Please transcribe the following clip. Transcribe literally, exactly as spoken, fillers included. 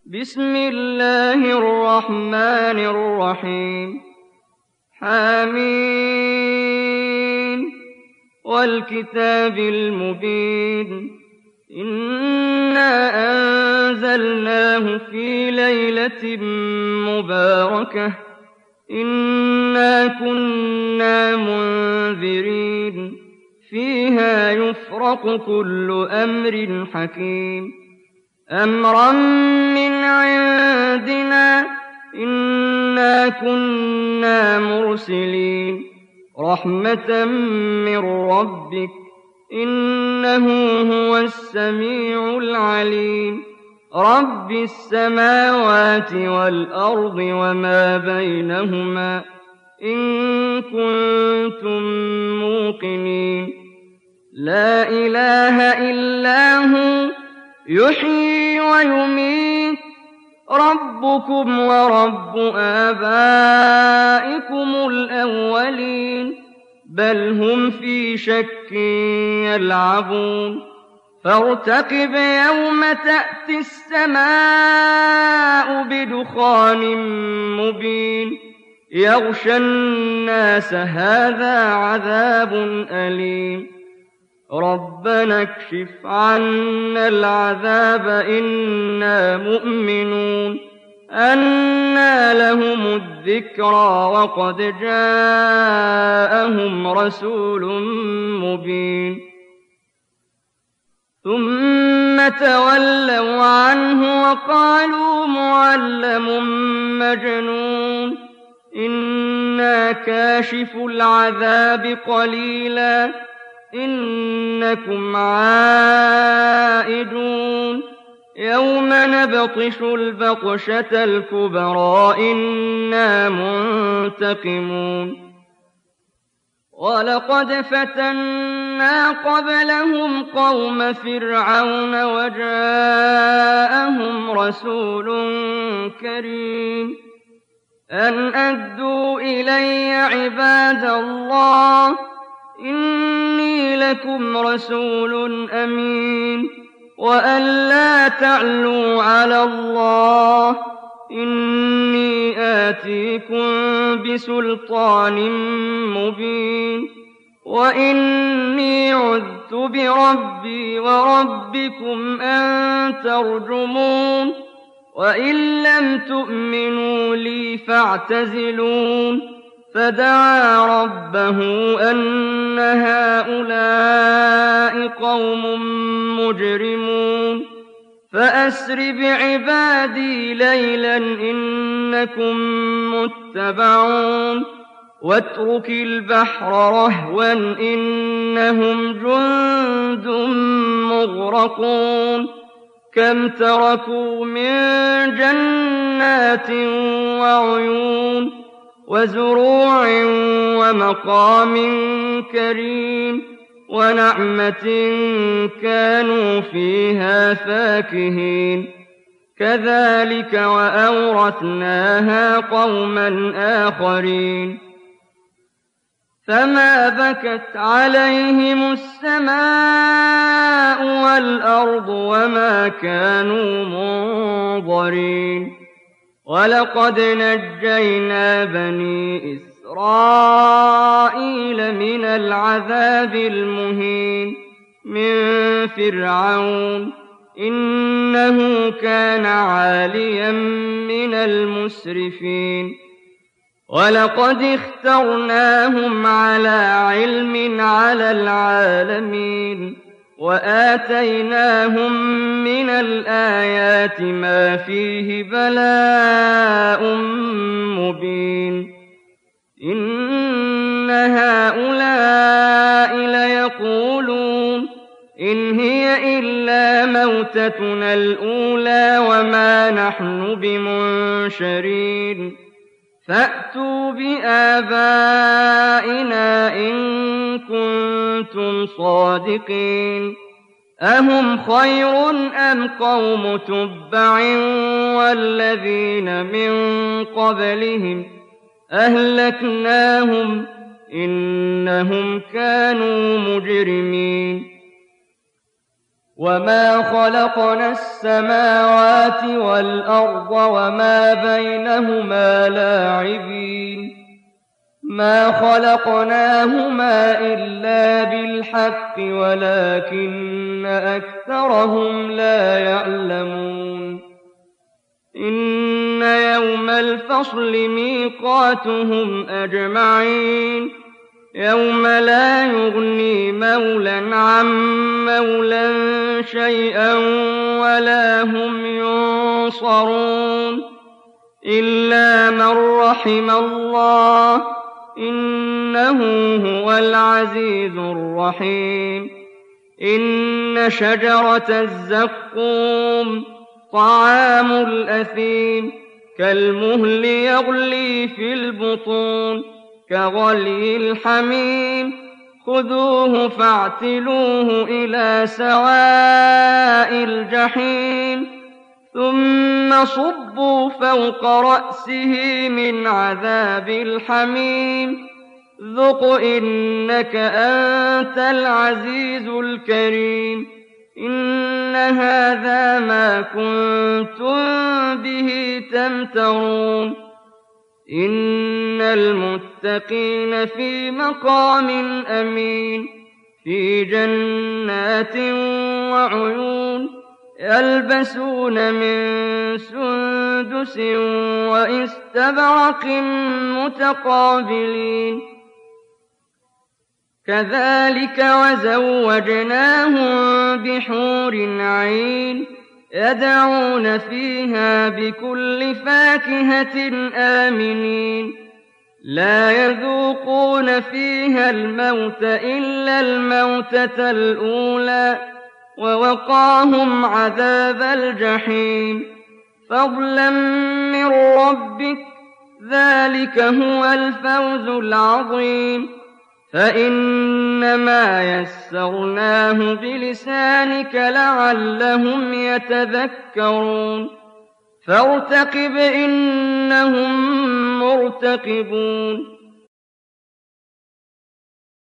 بسم الله الرحمن الرحيم حميم والكتاب المبين إنا أنزلناه في ليلة مباركة إنا كنا منذرين فيها يفرق كل أمر حكيم أمرا من عندنا إنا كنا مرسلين رحمة من ربك إنه هو السميع العليم رب السماوات والأرض وما بينهما إن كنتم موقنين لا إله إلا هو يحيي ويميت ربكم ورب آبائكم الأولين بل هم في شك يلعبون فارتقب يوم تأتي السماء بدخان مبين يغشى الناس هذا عذاب أليم ربنا اكشف عنا العذاب إنا مؤمنون أنى لهم الذكرى وقد جاءهم رسول مبين ثم تولوا عنه وقالوا معلم مجنون إنا كاشف العذاب قليلا إنكم عائدون يوم نبطش البطشة الكبرى إنا منتقمون ولقد فتنا قبلهم قوم فرعون وجاءهم رسول كريم أن أدوا إلي عباد الله إني لكم رسول أمين وأن لا تعلوا على الله إني آتيكم بسلطان مبين وإني عذت بربي وربكم أن ترجمون وإن لم تؤمنوا لي فاعتزلون فدعا ربه أن هؤلاء قوم مجرمون فأسر بعبادي ليلا إنكم متبعون واترك البحر رهوا إنهم جند مغرقون كم تركوا من جنات وعيون وزروع ومقام كريم ونعمة كانوا فيها فاكهين كذلك وأورثناها قوما آخرين فما بكت عليهم السماء والأرض وما كانوا منظرين ولقد نجينا بني إسرائيل من العذاب المهين من فرعون إنه كان عاليا من المسرفين ولقد اخترناهم على علم على العالمين وآتيناهم من الآيات ما فيه بلاء مبين إن هؤلاء ليقولون إن هي إلا موتتنا الأولى وما نحن بمنشرين فأتوا بآبائنا إن كنتم صادقين أهم خير أم قوم تبع والذين من قبلهم أهلكناهم إنهم كانوا مجرمين وما خلقنا السماوات والأرض وما بينهما لاعبين ما خلقناهما إلا بالحق ولكن أكثرهم لا يعلمون إن يوم الفصل ميقاتهم أجمعين يوم لا يغني مولى عن مولى شيئا ولا هم ينصرون إلا من رحم الله إنه هو العزيز الرحيم إن شجرة الزقوم طعام الأثيم كالمهل يغلي في البطون كغلي الحميم خذوه فاعتلوه إلى سواء الجحيم ثم صبوا فوق رأسه من عذاب الحميم ذق إنك أنت العزيز الكريم إن هذا ما كنتم به تمترون إن المتقين في مقام أمين في جنات وعيون يلبسون من سندس وإستبرق متقابلين كذلك وزوجناهم بحور عين يدعون فيها بكل فاكهة آمنين لا يذوقون فيها الموت إلا الموتة الأولى ووقاهم عذاب الجحيم فضلا من ربك ذلك هو الفوز العظيم فإنما يسرناه بلسانك لعلهم يتذكرون فارتقب إنهم مرتقبون